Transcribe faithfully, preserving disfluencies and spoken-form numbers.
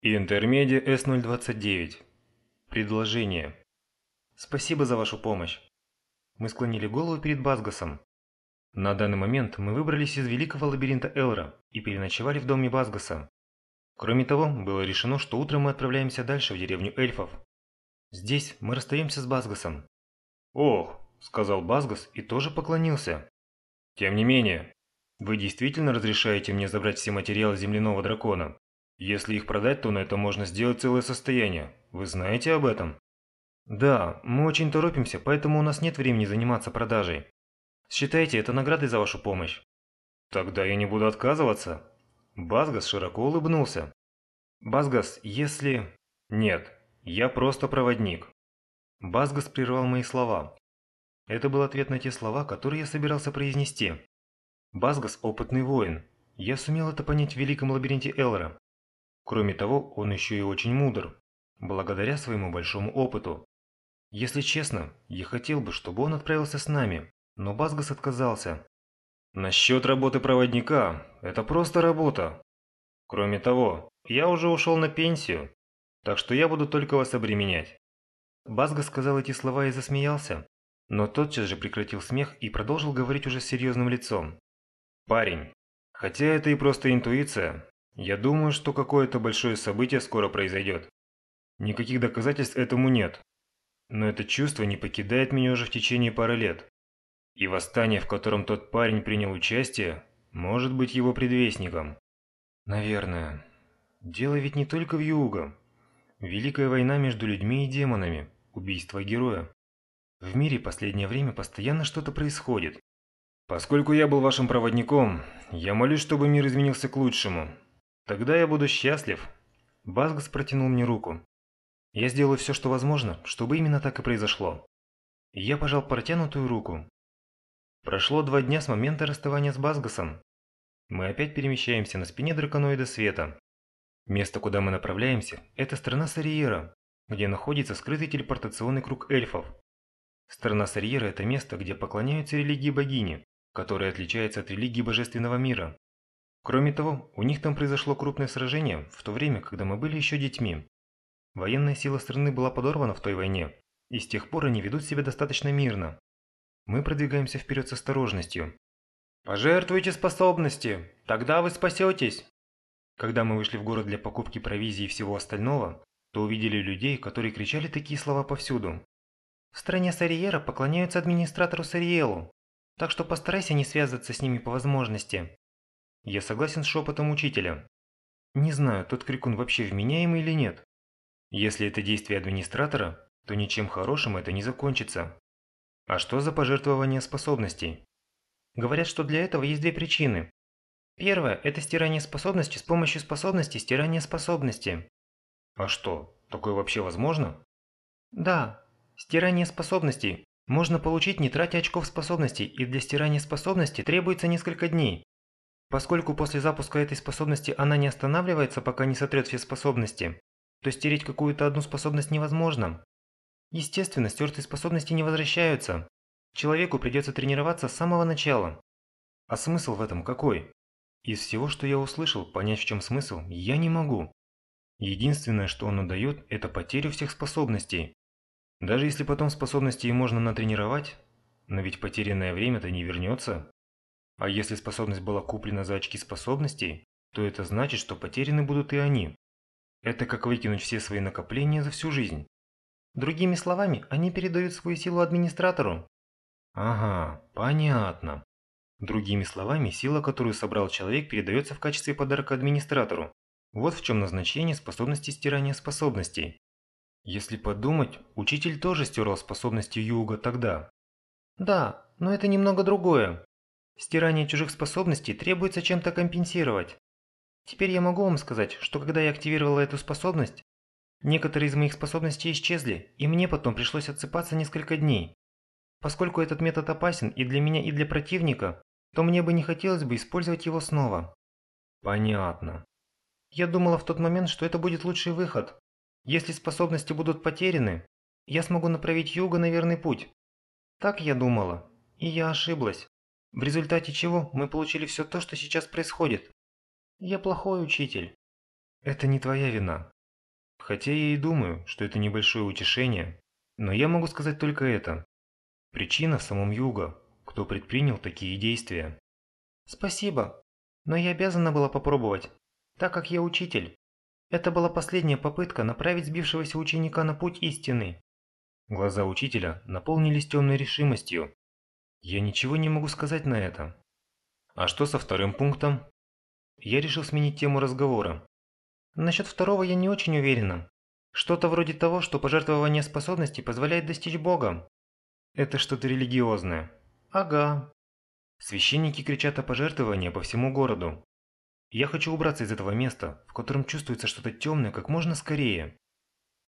Интермедиа эс ноль двадцать девять. Предложение. Спасибо за вашу помощь. Мы склонили голову перед Базгасом. На данный момент мы выбрались из великого лабиринта Элра и переночевали в доме Базгаса. Кроме того, было решено, что утром мы отправляемся дальше в деревню эльфов. Здесь мы расстаемся с Базгасом. «Ох», — сказал Базгас и тоже поклонился. «Тем не менее, вы действительно разрешаете мне забрать все материалы земляного дракона? Если их продать, то на это можно сделать целое состояние. Вы знаете об этом?» «Да, мы очень торопимся, поэтому у нас нет времени заниматься продажей. Считайте это наградой за вашу помощь». «Тогда я не буду отказываться». Базгас широко улыбнулся. «Базгас, если...» «Нет, я просто проводник». Базгас прервал мои слова. Это был ответ на те слова, которые я собирался произнести. Базгас – опытный воин. Я сумел это понять в великом лабиринте Элра. Кроме того, он еще и очень мудр, благодаря своему большому опыту. Если честно, я хотел бы, чтобы он отправился с нами, но Базгас отказался. Насчет работы проводника – это просто работа. Кроме того, я уже ушел на пенсию, так что я буду только вас обременять. Базгас сказал эти слова и засмеялся, но тотчас же прекратил смех и продолжил говорить уже с серьезным лицом. «Парень, хотя это и просто интуиция, я думаю, что какое-то большое событие скоро произойдет. Никаких доказательств этому нет, но это чувство не покидает меня уже в течение пары лет. И восстание, в котором тот парень принял участие, может быть его предвестником. Наверное. Дело ведь не только в Юго. Великая война между людьми и демонами, убийство героя. В мире последнее время постоянно что-то происходит. Поскольку я был вашим проводником, я молюсь, чтобы мир изменился к лучшему. Тогда я буду счастлив». Базгас протянул мне руку. Я сделаю все, что возможно, чтобы именно так и произошло. Я пожал протянутую руку. Прошло два дня с момента расставания с Базгасом. Мы опять перемещаемся на спине драконоида света. Место, куда мы направляемся, это страна Сариера, где находится скрытый телепортационный круг эльфов. Страна Сариера – это место, где поклоняются религии богини, которая отличается от религии божественного мира. Кроме того, у них там произошло крупное сражение в то время, когда мы были еще детьми. Военная сила страны была подорвана в той войне, и с тех пор они ведут себя достаточно мирно. Мы продвигаемся вперед с осторожностью. «Пожертвуйте способности, тогда вы спасетесь!» Когда мы вышли в город для покупки провизии и всего остального, то увидели людей, которые кричали такие слова повсюду. «В стране Сариера поклоняются администратору Сариелу, так что постарайся не связываться с ними по возможности». Я согласен с шепотом учителя. Не знаю, тот крикун вообще вменяемый или нет. Если это действие администратора, то ничем хорошим это не закончится. А что за пожертвование способностей? Говорят, что для этого есть две причины. Первая – это стирание способности с помощью способности стирания способности. А что, такое вообще возможно? Да, стирание способностей можно получить, не тратя очков способностей, и для стирания способности требуется несколько дней. Поскольку после запуска этой способности она не останавливается, пока не сотрет все способности, то стереть какую-то одну способность невозможно. Естественно, стертые способности не возвращаются. Человеку придется тренироваться с самого начала. А смысл в этом какой? Из всего, что я услышал, понять, в чем смысл, я не могу. Единственное, что оно дает, это потерю всех способностей. Даже если потом способности и можно натренировать, но ведь потерянное время-то не вернется. А если способность была куплена за очки способностей, то это значит, что потеряны будут и они. Это как выкинуть все свои накопления за всю жизнь. Другими словами, они передают свою силу администратору. Ага, понятно. Другими словами, сила, которую собрал человек, передается в качестве подарка администратору. Вот в чем назначение способности стирания способностей. Если подумать, учитель тоже стирал способности Юга тогда. Да, но это немного другое. Стирание чужих способностей требуется чем-то компенсировать. Теперь я могу вам сказать, что когда я активировала эту способность, некоторые из моих способностей исчезли, и мне потом пришлось отсыпаться несколько дней. Поскольку этот метод опасен и для меня, и для противника, то мне бы не хотелось бы использовать его снова. Понятно. Я думала в тот момент, что это будет лучший выход. Если способности будут потеряны, я смогу направить Юга на верный путь. Так я думала, и я ошиблась. В результате чего мы получили все то, что сейчас происходит. Я плохой учитель. Это не твоя вина. Хотя я и думаю, что это небольшое утешение, но я могу сказать только это. Причина в самом Юго, кто предпринял такие действия. Спасибо, но я обязана была попробовать, так как я учитель. Это была последняя попытка направить сбившегося ученика на путь истины. Глаза учителя наполнились темной решимостью. Я ничего не могу сказать на это. А что со вторым пунктом? Я решил сменить тему разговора. Насчет второго я не очень уверена. Что-то вроде того, что пожертвование способностей позволяет достичь Бога. Это что-то религиозное. Ага. Священники кричат о пожертвовании по всему городу. Я хочу убраться из этого места, в котором чувствуется что-то темное, как можно скорее.